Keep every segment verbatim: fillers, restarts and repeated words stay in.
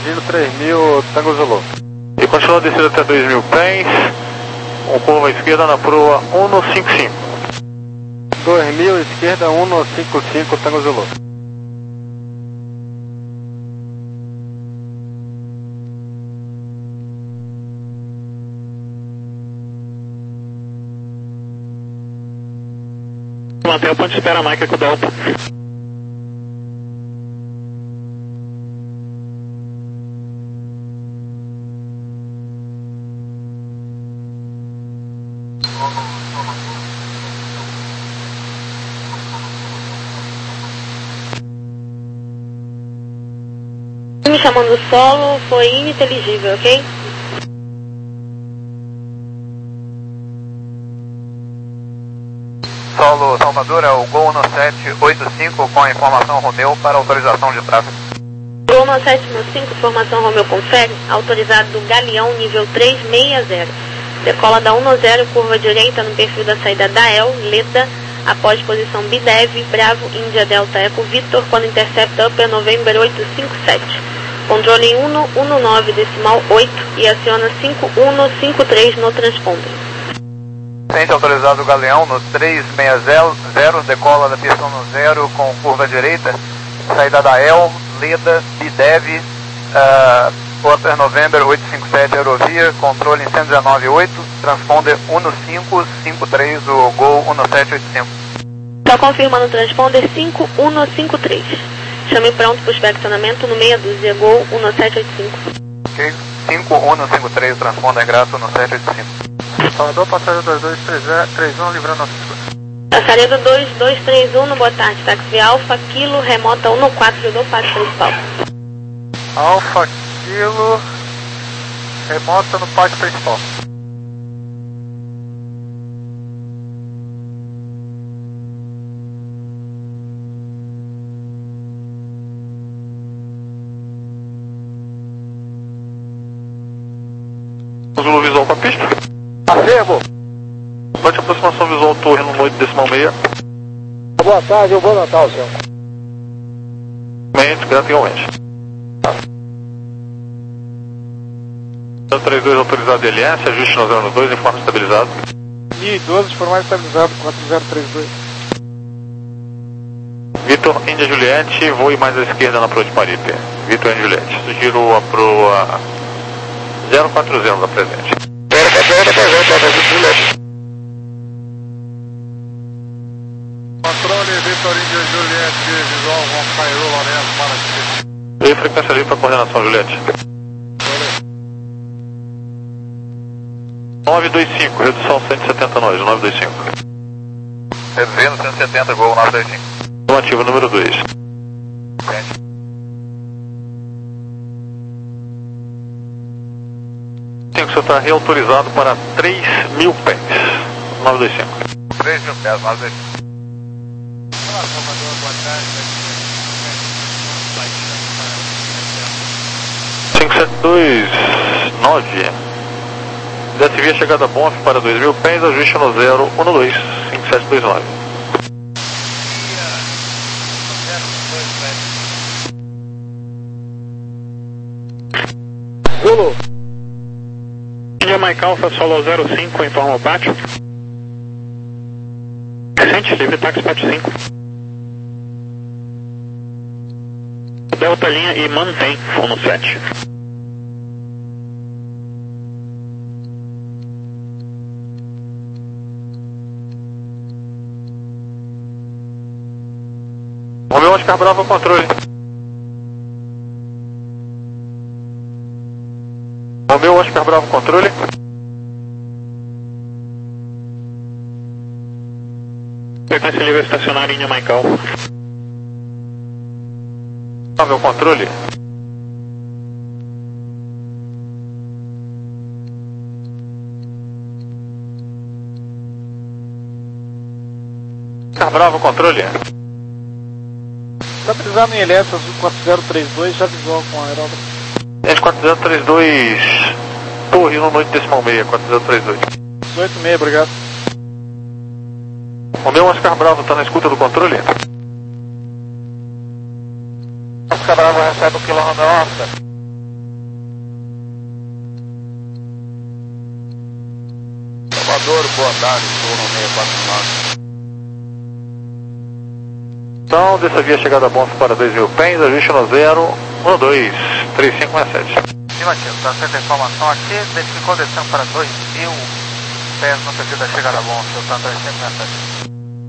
dirigindo três mil, Tango Zulu. E continua descendo até dois mil pés, um curva à esquerda na proa cento e cinquenta e cinco. dois mil, esquerda cento e cinquenta e cinco, Tango Zulu. Manter o ponto de espera, Mike, com o Delta. Me chamando solo foi ininteligível, ok? Solo Salvador, é o Gol no sete oito cinco com a informação Romeu para autorização de tráfego. Gol no sete oito cinco, informação Romeu confere, autorizado do Galeão nível três seis zero. Decola da cento e zero, curva direita no perfil da saída da E L, Leda, após posição B D E V, Bravo, Índia, Delta, Eco, Victor, quando intercepta Upper November oito cinco sete. Controle em cento e dezenove decimal oito e aciona cinco um cinco três no transponder. Ciência autorizado do Galeão no três seis zero, decola da pista no zero com curva direita, saída da E L, Leda, B D E V, uh, Upper November oito cinco sete Aerovia, controle em cento e dezenove oito, transponder cento e cinco cinco três, o Gol cento e sete oito cinco. Está confirmando o transponder cinco um cinco três. Chame pronto para o inspeccionamento no meia dúzia, Gol cento e sete oito cinco. Ok, cinco um cinco três, transponder grato cento e sete oito cinco. Salvador, passageiro dois dois três um, livrando nossa escuta. Passageiro dois dois três um, boa tarde, táxi Alfa, Kilo, remota um quatro do pátio principal. Alfa, Kilo, remota no pátio principal. Zulu visual com a pista. Afirmo. Bate aproximação visual torre no oito decimal seis. Boa tarde, um bom Natal, senhor. Mente, grato igualmente. trinta e dois autorizado L S, ajuste no zero dois, informe estabilizado. mil e doze, formar estabilizado, quatro zero três dois. Vitor, Índia Juliette, voe mais à esquerda na proa de Paripe. Vitor, Índia Juliette, sugiro a proa zero quatro zero da presente. zero quatro zero da presente, da presente, Juliette. Controle, Vitor, Índia Juliette, visual, Juan Cairo, Lourenço, para aqui. E aí, frequência livre para coordenação, Juliette. nove dois cinco, redução cento e setenta nós, nove dois cinco. Reduzindo cento e setenta, Gol nove dois cinco. Ativo número dois. Tem que você está reautorizado para três mil pés. nove dois cinco. três mil pés, nove dois cinco. Olá, Salvador, boa tarde. cinco sete dois nove. Desvia chegada B O F para dois mil pés, ajuste no zero um dois cinco sete dois nove. Zulu. Índia Mike Alpha, solo zero cinco, informa o pátio. Recente, livre táxi pátio cinco. Delta linha e mantém, fono sete. Romeu Oscar Bravo, controle. Romeu Oscar Bravo, controle. Frequência livre estacionária em Jamaical. Meu controle. Oscar Bravo, controle. Estabilizado em L S, azul quatro zero três dois, já visual com a aerógrafo. S quatro zero três dois, torre no oito decimal seis, quatro zero três dois. oito seis, obrigado. O meu Oscar Bravo está na escuta do controle? Oscar Bravo recebe o quilômetro Oscar. Salvador, boa tarde, Gol no seis quatro nove. Então, dessa via chegada bom para dois mil pés, ajuste no zero um dois três cinco seis sete. Afirmativo, está certa a informação aqui, identificou descendo para dois mil pés no perfil da chegada bom, seu três cinco seis sete.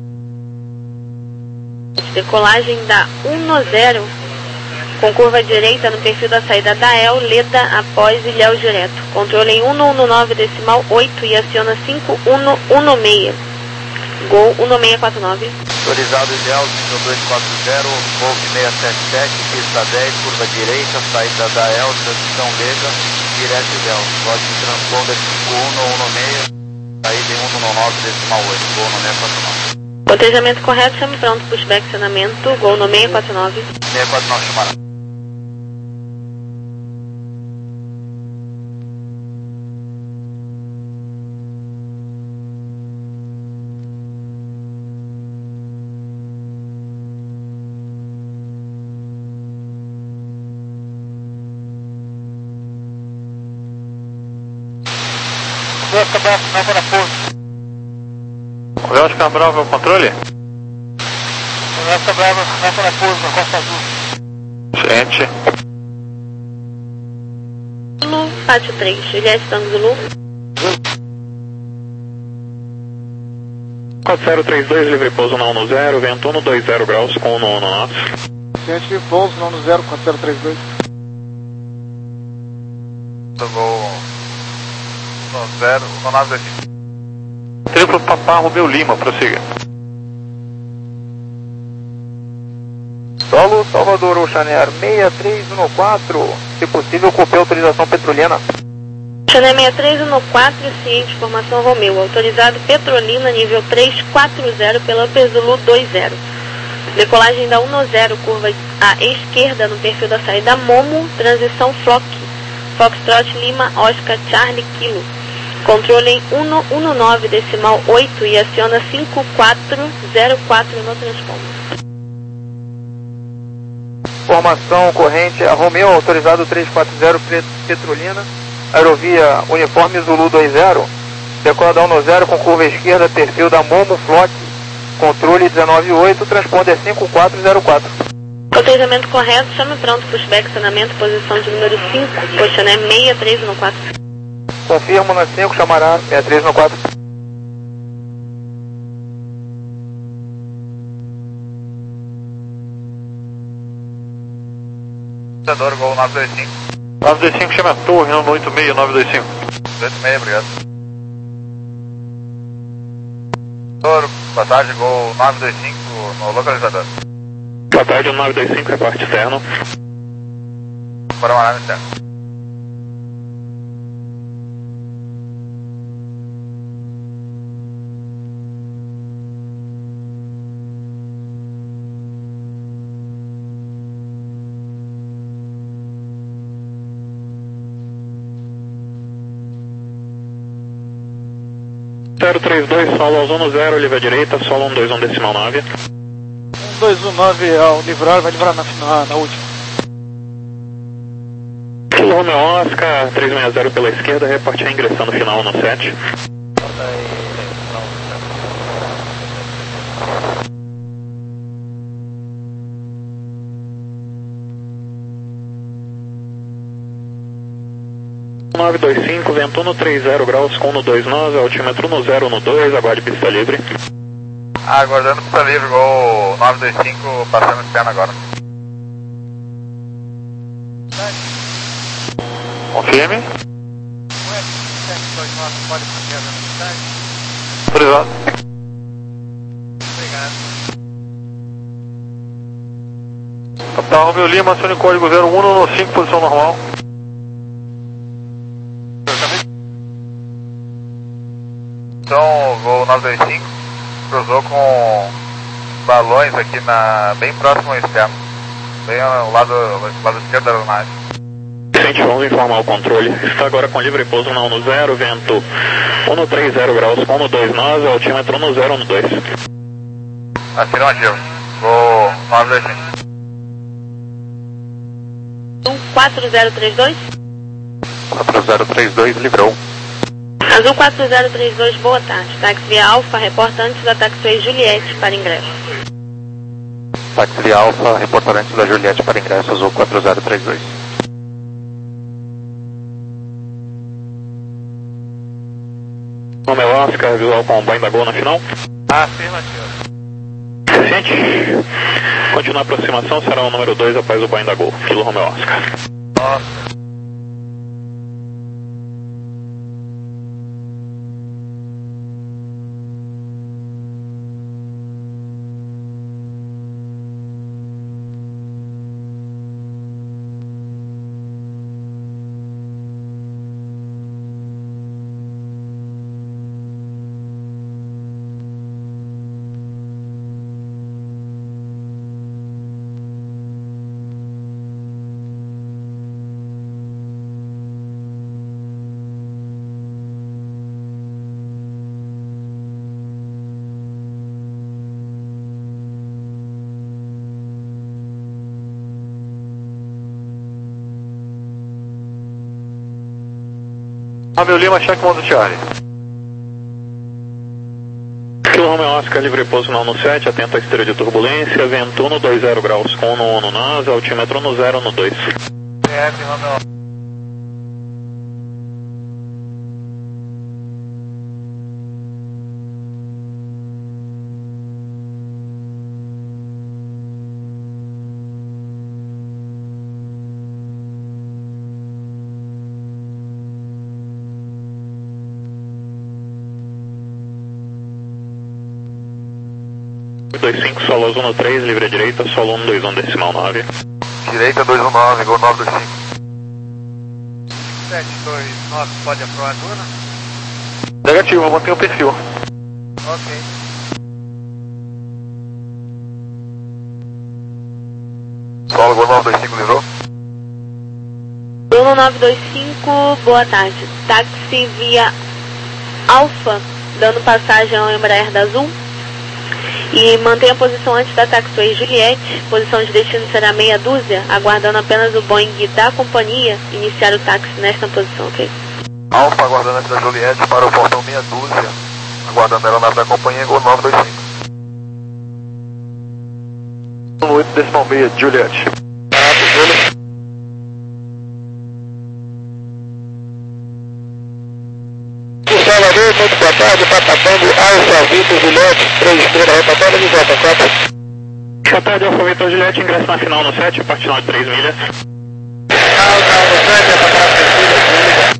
Decolagem da dez com curva direita no perfil da saída da E L, Leda após Ilhéus direto. Controle em um um nove decimal oito e aciona cinco um um seis. Gol um seis quatro nove. Autorizado Ilhéus, nível dois quatro zero, Golf seis sete sete, pista dez, curva direita, saída da E L, transição Leda, direto Ilhéus. Código de transponder cinco um um seis, saída em um um nove decimal oito, Gol no seis quatro nove. Cotejamento correto, chame pronto, pushback acionamento, Gol no seis quatro nove. seis quatro nove chamará. Deus Cabral, não para pouso. Deus Cabral, meu controle? Deus Cabral, não para pouso, na Costa Azul. Gente. Zulu, Pátio três, Juliette Tango Zulu. quatro zero três dois, livre pouso na um zero, vento um dois zero graus com um um knots. Gente, livre pouso na um zero, quatro zero três dois. Gol no zero, no nove dois cinco. Triplo Papá Romeu Lima, prossiga. Solo Salvador Oceanear seis três um quatro, se possível copia autorização Petrolina. Oceanear seis três um quatro, ciente, formação Romeu, autorizado Petrolina, nível três quatro zero pela Zulu dois zero. Decolagem da um zero, curva à esquerda no perfil da saída Momo, transição Flock, Foxtrot Lima, Oscar Charlie Kilo. Controle em um um nove decimal oito e aciona cinco quatro zero quatro no transponder. Formação corrente a Romeu, autorizado três quatro zero Petrolina, aerovia Uniforme Zulu dois zero, decola da um zero com curva esquerda, perfil da Momo Flock, controle dezenove oito, transponder cinco quatro zero quatro. Cotejamento correto, chame pronto, pushback, acionamento, posição de número cinco, Oceanear seis três um quatro. Confirmo na cinco, chamará seis três um quatro. Gol nove dois cinco. nove dois cinco, chama a torre, no oito seis nove dois cinco. oito seis, obrigado. Toro, boa tarde, Gol nove dois cinco no localizador. Boa tarde, nove dois cinco, reparte externo. Para uma nave externa. zero três dois, solo aos um zero, livre à direita, solo um dois um decimal nove. um dois um nove ao livrar, vai livrar na, na, na última. Romeo Oscar, três seis zero pela esquerda, repartir ingressando final no sete. nove dois cinco, vento um três zero graus com um dois nove, altímetro no zero no dois, aguarde pista livre. Aguardando pista livre, Gol nove dois cinco, passando externo agora. Confirme. Autorizado. Obrigado. Capitão Romeu Lima, acione código zero um um cinco, posição normal. Então, Gol nove dois cinco, cruzou com balões aqui na, bem próximo ao externo, bem ao lado, ao lado esquerdo da aeronave. Gente, vamos informar o controle. Está agora com livre pouso na um zero, vento um três zero graus com um dois nove, altímetro no zero no dois. Afirmativo. Gol nove dois cinco. quatro zero três dois? quatro zero três dois, livrou. Azul quatro zero três dois, boa tarde. Táxi via Alfa, reporta antes da Taxiway Juliette para ingresso. Táxi via Alfa, reporta antes da Juliette para ingresso, Azul quatro zero três dois. Romeo Oscar, visual com banho da Gol na final. Afirmativo. Suficiente. Continua a aproximação, será o número dois após o banho da Gol. Kilo Romeo Oscar. Nossa. Romeo Lima, cheque modo Charlie. Kilo Romeo Oscar, livre pouso no Uno sete, atento à esteira de turbulência, vento um dois zero graus com Uno um nasa, altímetro no zero no dois. P F, Romeo. dois cinco, solo azul no três, livre direita, solo um dois um decimal nove. Direita dois um nove, Gol nove dois cinco. sete dois nove, pode aprovar agora? Negativo, mantém o perfil. Ok. Solo Gol nove dois cinco, livrou? Bruno nove dois cinco, boa tarde. Táxi via Alfa, dando passagem ao Embraer da Azul. E mantém a posição antes da Taxiway Juliette. Posição de destino será meia dúzia, aguardando apenas o Boeing da companhia iniciar o táxi nesta posição, ok? Alfa aguardando antes da Juliette para o portão meia dúzia, aguardando a aeronave da companhia, Gol nove dois cinco. oito decimal meia, Juliette. Salvador, muito boa tarde, Papatango, Alfa, Vitor, Juliette, três estrelas, reportando de volta, quatro. Boa tarde, Alfa Vitor Juliette, ingresso na final no sete, partição de três milhas. Alfa, no sete, é para trás,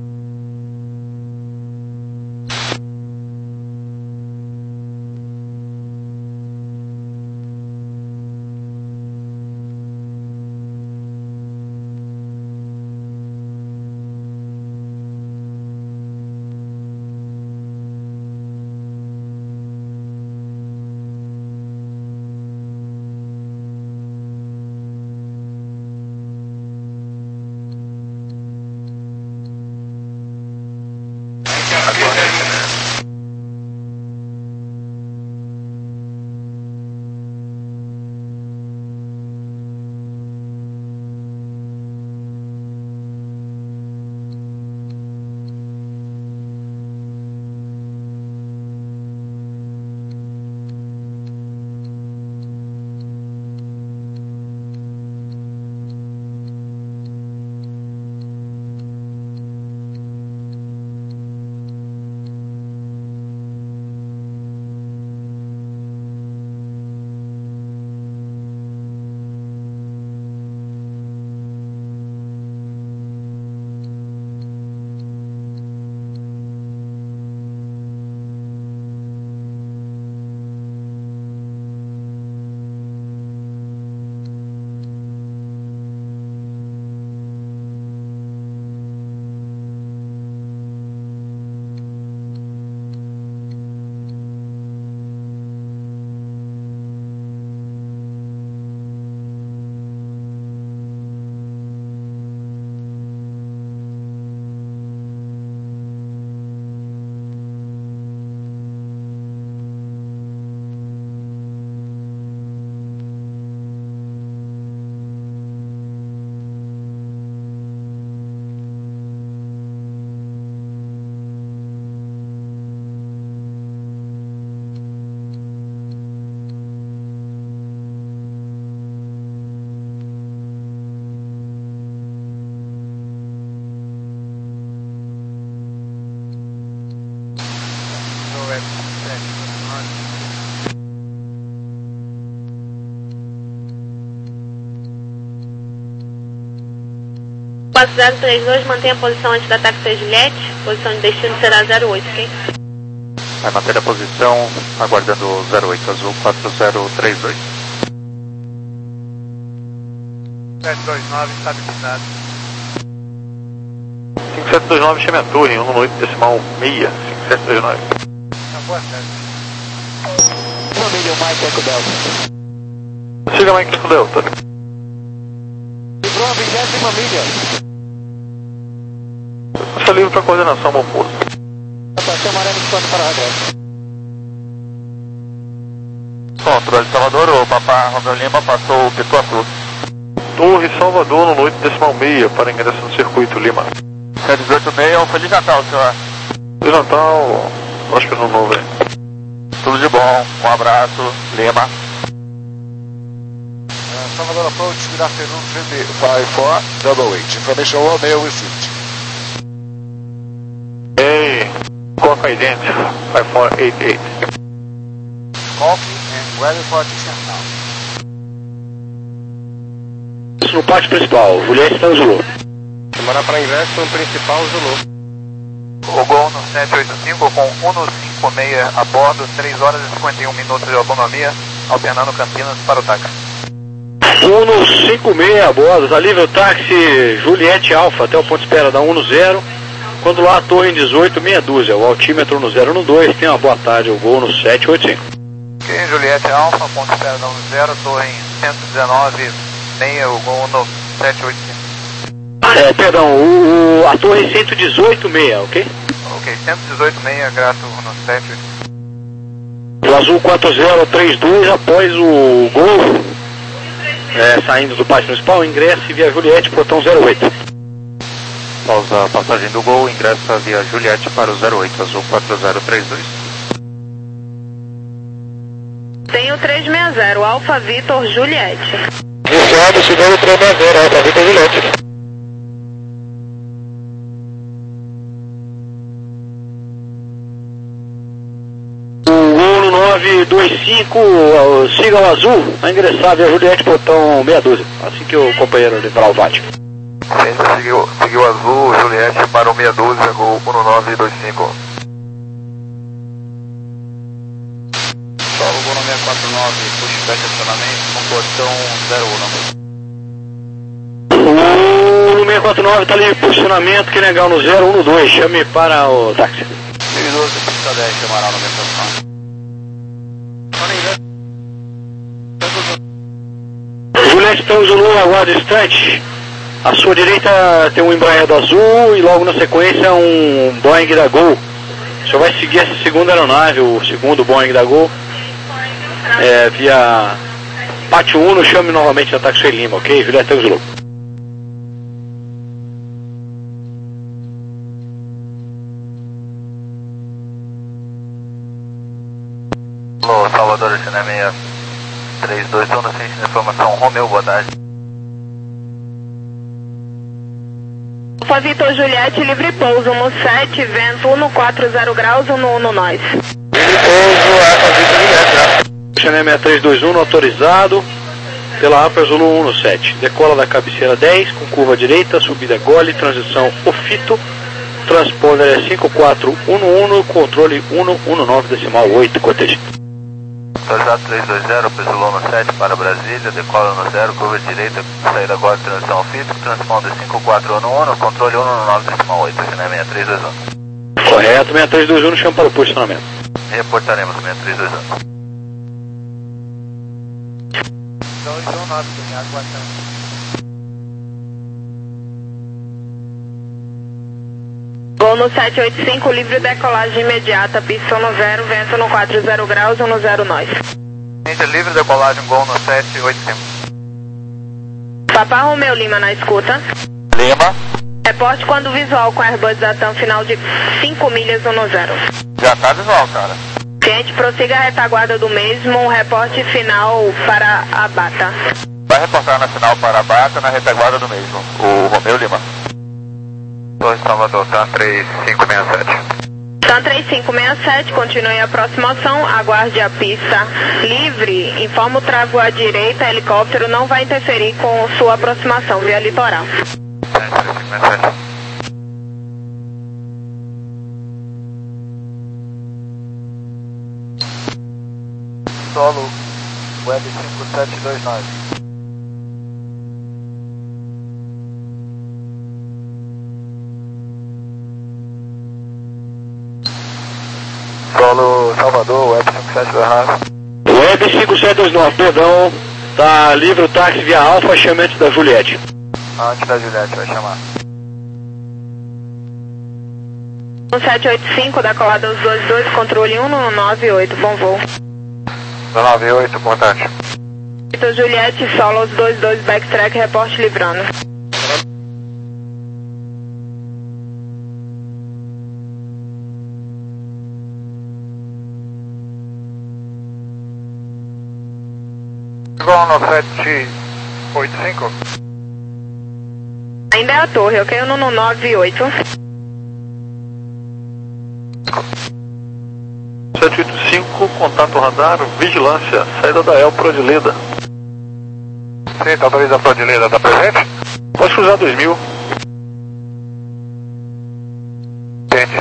quatro zero três dois, mantenha a posição antes da táxi Juliette, posição de destino será zero oito, ok? Vai manter a posição, aguardando zero oito azul quatro zero três dois. sete dois nove, estabilizado. cinco sete dois nove, chame a torre, um oito decimal seis, cinco sete dois nove. Acabou a sete. Siga Mike Eco Delta. Livrou a vigésima milha. Está livre para coordenação, bom pouso. Atenção, maré indicando para regresso. Controle Salvador, o Papá Romeu Lima passou o Pituaçu. Torre Salvador, no oito decimal seis, para ingresso no circuito Lima. sete oito seis, Feliz Natal, senhor. Feliz Natal, próspero ano novo aí. Tudo de bom, um abraço, Lima. Uh, Salvador approach, good afternoon, three five four double eight. Information Romeo received. Hey, Coca Ident, five four eight eight. Copy and ready for descent now. No pátio principal, Juliette está no Zulu. Demora para ingresso no principal Zulu. O Gol no sete oito cinco com um cinco seis a bordo, três horas e cinquenta e um minutos de autonomia, alternando Campinas para o táxi. um cinco seis a bordo, tá livre o táxi Juliette Alfa até o ponto de espera da um zero. Quando lá a torre em dezoito, meia dúzia, o altímetro no zero dois, tem uma boa tarde, o Gol no sete oito cinco. Ok, Juliette Alfa, ponto de espera da um zero, torre em cento e dezenove, meia, o Gol no sete oito cinco. É, perdão, o, o, a torre cento e dezoito meia, ok? Ok, cento e dezoito meia, grato no sete oito cinco. O azul quatro zero três dois, após o Gol, é, saindo do pátio principal, ingresse via Juliette, portão zero oito. Após a passagem do Gol, ingressa via Juliette para o zero oito, azul quatro zero três dois. Tem o três seis zero, Alfa Vitor Juliette. Iniciado, segundo três seis zero, Alfa Vitor Juliette. nove dois cinco, siga o azul, a ingressar via Juliette, portão meia dúzia, assim que o companheiro liberar o V A T. Gente, seguiu, seguiu azul, Juliette para o meia dúzia, Gol um nove dois cinco. Salvo Gol no seis quatro nove, pushback acionamento com portão zero um. O seis quatro nove está ali, posicionamento, que legal no zero um dois, chame para o táxi. seis doze, pista dez, chamará no meio. Juliette está no Zulu, aguarde instante. À sua direita tem um Embraer do azul e logo na sequência um Boeing da Gol. O senhor vai seguir essa segunda aeronave, o segundo Boeing da Gol, é, via Pátio um, chame novamente a táxi Lima, ok? Juliette está no Zulu. Alô, Salvador, China seis três dois, estou no centro de informação, Romeu, boa tarde. Alfa Vitor Juliette, livre pouso no sete, vento um quatro zero graus, um no nós. Livre pouso, Alfa Vitor Juliette. China seis três dois um, autorizado pela Upper Zulu um no sete. Decola da cabeceira dez, com curva direita, subida gole, transição ofito, transponder é cinco quatro um um, controle um um nove decimal oito, corteja. Autorizado três dois zero, Pesulou no sete para Brasília, decola no zero, curva direita, saída agora, transição ofito, transponder cinco quatro um um, controle um um nove decimal oito, China seis três dois um. Correto, seis três dois um, chama para o posicionamento. Reportaremos seis três dois um. dois um nove, aguardando. Gol no sete oito cinco, livre decolagem imediata, pista no zero, vento no quatro zero graus, um no zero nós. Gente, livre decolagem, Gol no sete oito cinco. Papá Romeu Lima na escuta. Lima, Reporte quando visual com Airbus Zatam final de cinco milhas, um no zero. já tá visual, cara. Cliente, prossiga a retaguarda do mesmo, reporte final para a Bata. Vai reportar na final para a Bata, na retaguarda do mesmo, o Romeu Lima. Torre Salvador, TAM três cinco seis sete. TAM três cinco seis sete, continue a aproximação, aguarde a pista livre, informa o tráfego à direita, helicóptero não vai interferir com sua aproximação via litoral. três cinco sete sete. Solo, Web cinco sete dois nove. Solo, Salvador, Web cinco sete dois nove. Web cinco sete dois nove, perdão, tá livre o táxi via Alfa, chame antes da Juliette. Antes da Juliette, vai chamar. um sete oito cinco, da colada aos dois dois, controle um nove oito, bom voo. um nove oito, importante. Vitor Juliette, solo aos dois dois, backtrack, reporte livrando. Igual no sete oito cinco. Ainda é a torre, ok? No nove oito. sete oito cinco, contato radar, vigilância, saída da El Pro de Leda. Sim, tá autoriza a Prodileda, tá presente? Pode cruzar dois mil. Entende.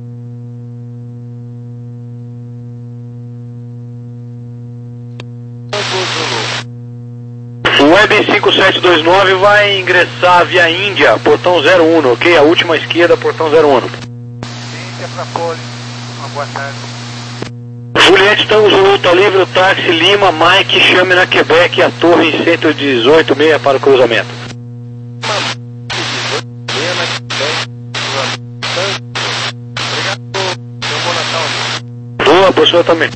O Web cinco sete dois nove vai ingressar via Índia, portão zero um, ok? A última esquerda, portão zero um. Índia pra Poli. Uma boa tarde. Juliette, estamos no luta livre, o táxi Lima, Mike, chame na Quebec, a torre em cento e dezoito meia para o cruzamento. Boa, pro senhor também.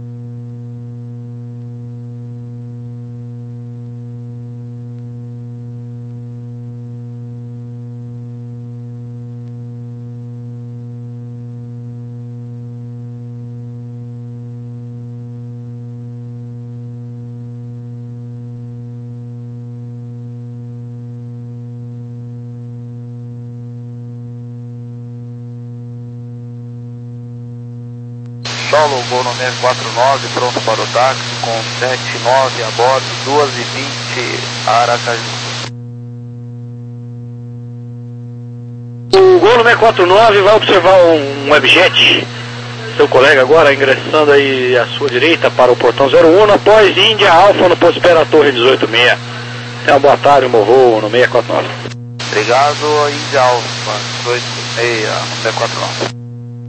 Solo, Gol no seis quatro nove, pronto para o táxi, com sete nove a bordo, duas e vinte, Aracaju. O Gol no seis quatro nove vai observar um webjet, seu colega agora ingressando aí à sua direita para o portão zero um, após Índia Alfa no posto espera a torre dezoito meia. Tenha uma boa tarde, um bom voo no seis quatro nove. Obrigado, Índia Alfa, dezoito meia, no seis quatro nove.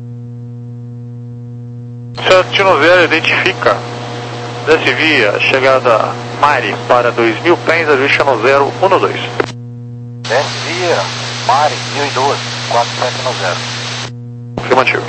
Santino Zero identifica, desce via, chegada Mari para dois mil pés, ajuste no zero um dois. Desce via, Mari, mil e doze, quatro sete zero. Afirmativo.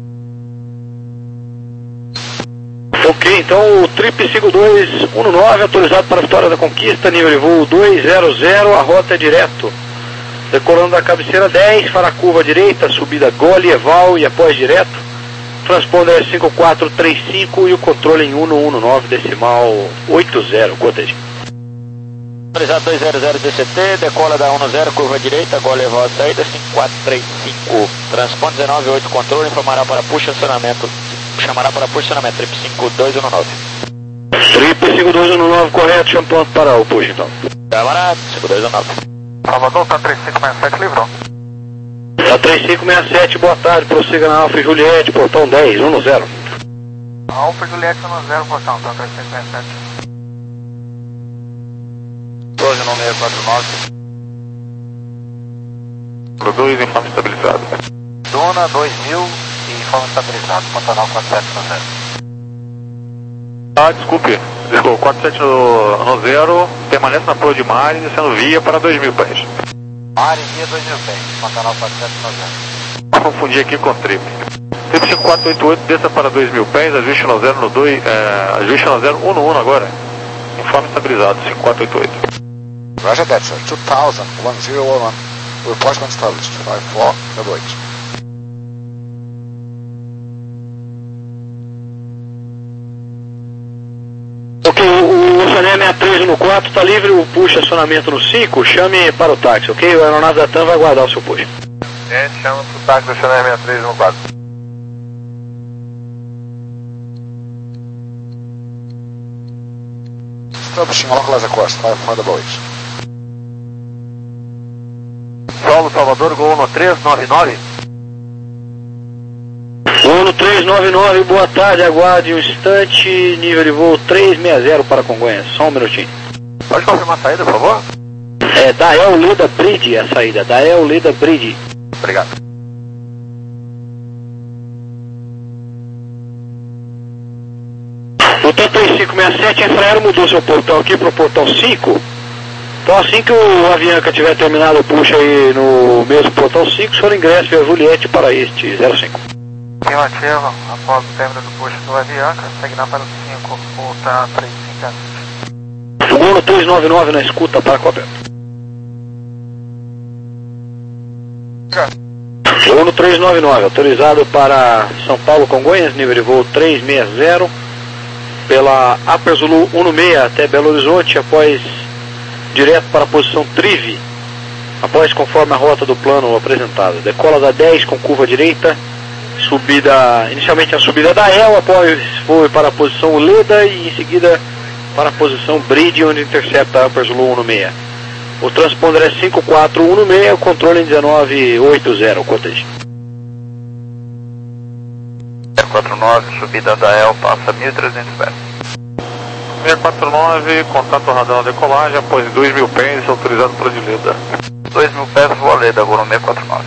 Ok, então o Trip cinco dois um nove autorizado para a Vitória da Conquista, nível de voo dois zero zero, a rota é direto. Decolando da cabeceira dez para a curva direita, subida Gole, Eval e após direto. Transponder cinco quatro três cinco e o controle em um um nove decimal oito zero, Cottage. Autorizado dois zero zero D C T, decola da um zero, curva direita, Gole Eval a saída, cinco quatro três cinco. Transponder dezenove oito, controle, informará para posicionamento, chamará para posicionamento, trip cinco dois um nove. Trip cinco dois um nove, correto, chama pronto para o push então. Camarada, cinco dois um nove. Salvador, tá três cinco seis sete, livrou. Tá três cinco seis sete, boa tarde, prossiga na Alfa e Juliette, portão dez, um zero. Alfa Juliette um zero, portão, tá três cinco seis sete. Torre no seis quatro nove. Produz informe estabilizado. Dona dois mil e informe estabilizado, Pantanal quatro sete zero. Ah, desculpe, desculpe, quatro sete no zero, permanece na Pro de Mari, descendo via para dois mil pés. Mari, via dois mil pés, Pantanal quatro sete zero. Confundi aqui com Trip. Trip cinco quatro oito oito, desça para dois mil pés, ajuste no zero no dois, é, ajuste no zero um no um agora. Informe estabilizado, cinco quatro oito oito. Roger that, sir. two thousand, one zero one. Report when established. five four, double eight. Ok, o, o Sané sessenta e três no quatro está livre, o push acionamento no cinco, chame para o táxi, ok? O aeronave da TAM vai aguardar o seu push. É, chama pro táxi do Chanel sessenta e três no quatro. Establishing localizer course, five four double eight. Solo Salvador, Gol no três nove nove. Gol no três nove nove, boa tarde, aguarde um instante, nível de voo três seis zero para Congonhas, só um minutinho. Pode confirmar a saída, por favor? É Dael Leda Bridge a saída, Dael Leda Bridge. Obrigado. O três cinco seis sete, a Infraero mudou seu portão aqui para o portão cinco. Então assim que o Avianca tiver terminado o push aí no mesmo portão cinco, o senhor ingressa via Juliette para este zero cinco. Afirmativa, após o término do push do Avianca, seguirá para o cinco, voltar três cinco. Gol no três nove nove na escuta para coberto. Gol no três nove nove, autorizado para São Paulo Congonhas, nível de voo três seis zero, pela Upper Zulu um seis até Belo Horizonte, após direto para a posição Trive, após conforme a rota do plano apresentado. Decola da dez com curva direita, subida, inicialmente a subida da E L, após foi para a posição Leda e em seguida para a posição Bridge, onde intercepta a Upper Zulu um seis. O transponder é cinco quatro um seis, o controle em dezenove oitenta, cortejo. seis quatro nove, subida da E L, passa mil e trezentos pés. seis quatro nove, contato radar na decolagem, após dois mil pés, autorizado para de Leda. dois mil pés, voa Leda, voo no seis quatro nove.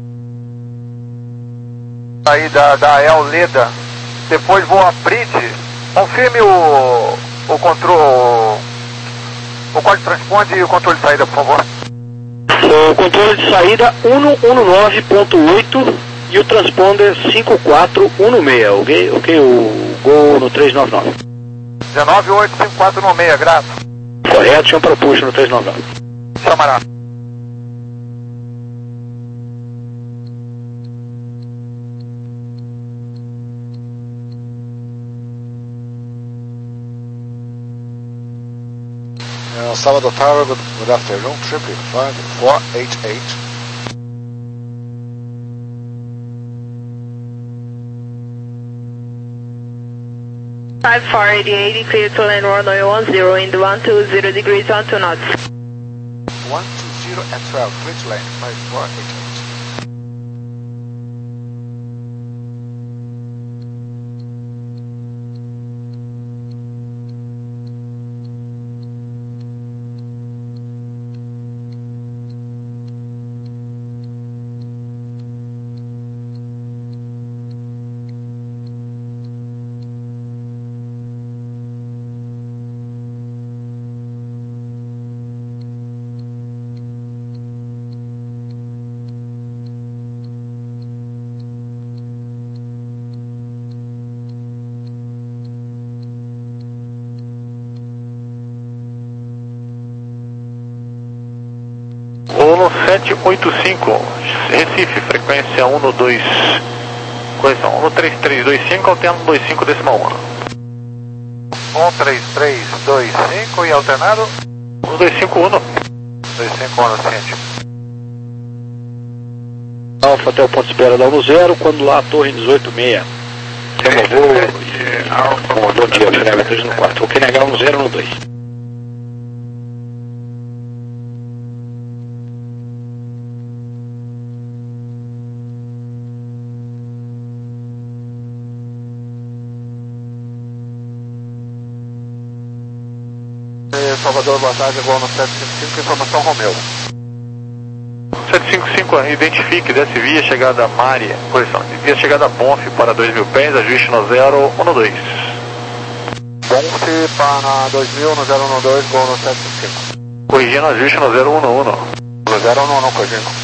Saída da E L Leda, depois voa Bridge, confirme o, o controle, o código de transponde e o controle de saída, por favor. O controle de saída cento e dezenove ponto oito e o transponder cinco quatro um seis, ok? Ok, o Gol no três nove nove. dezenove oito cinco quatro um seis, grato. Correto, chama para o push no três nove nove. Chamará. Uh, Salvador Tower, good, good afternoon, triple five four eight eight. five four eight eight, clear to land runway one zero in the one two zero degrees on two knots. one two zero at twelve, clear to land five four eight eight. Gol sete oito cinco, Recife, frequência um dois, correção, um três três dois cinco, alternado dois cinco decimal um. um três três dois cinco e alternado? um dois cinco um. dois cinco um, ciente. Alfa até o ponto de espera da um zero, quando lá a torre dezoito seis. Removou e acomodou aqui, aceleradores no quarto. Ok, negar um zero no dois. Salvador, boa tarde, igual no sete cinco cinco, informação Romeu. sete cinco cinco, identifique, desce via chegada Mari, correção, via chegada Bonf para dois mil pés, ajuste no zero um dois. Bonf para dois mil no zero um dois, gol no sete cinco cinco. Corrigindo, ajuste no zero um um. No zero um um, corrigindo.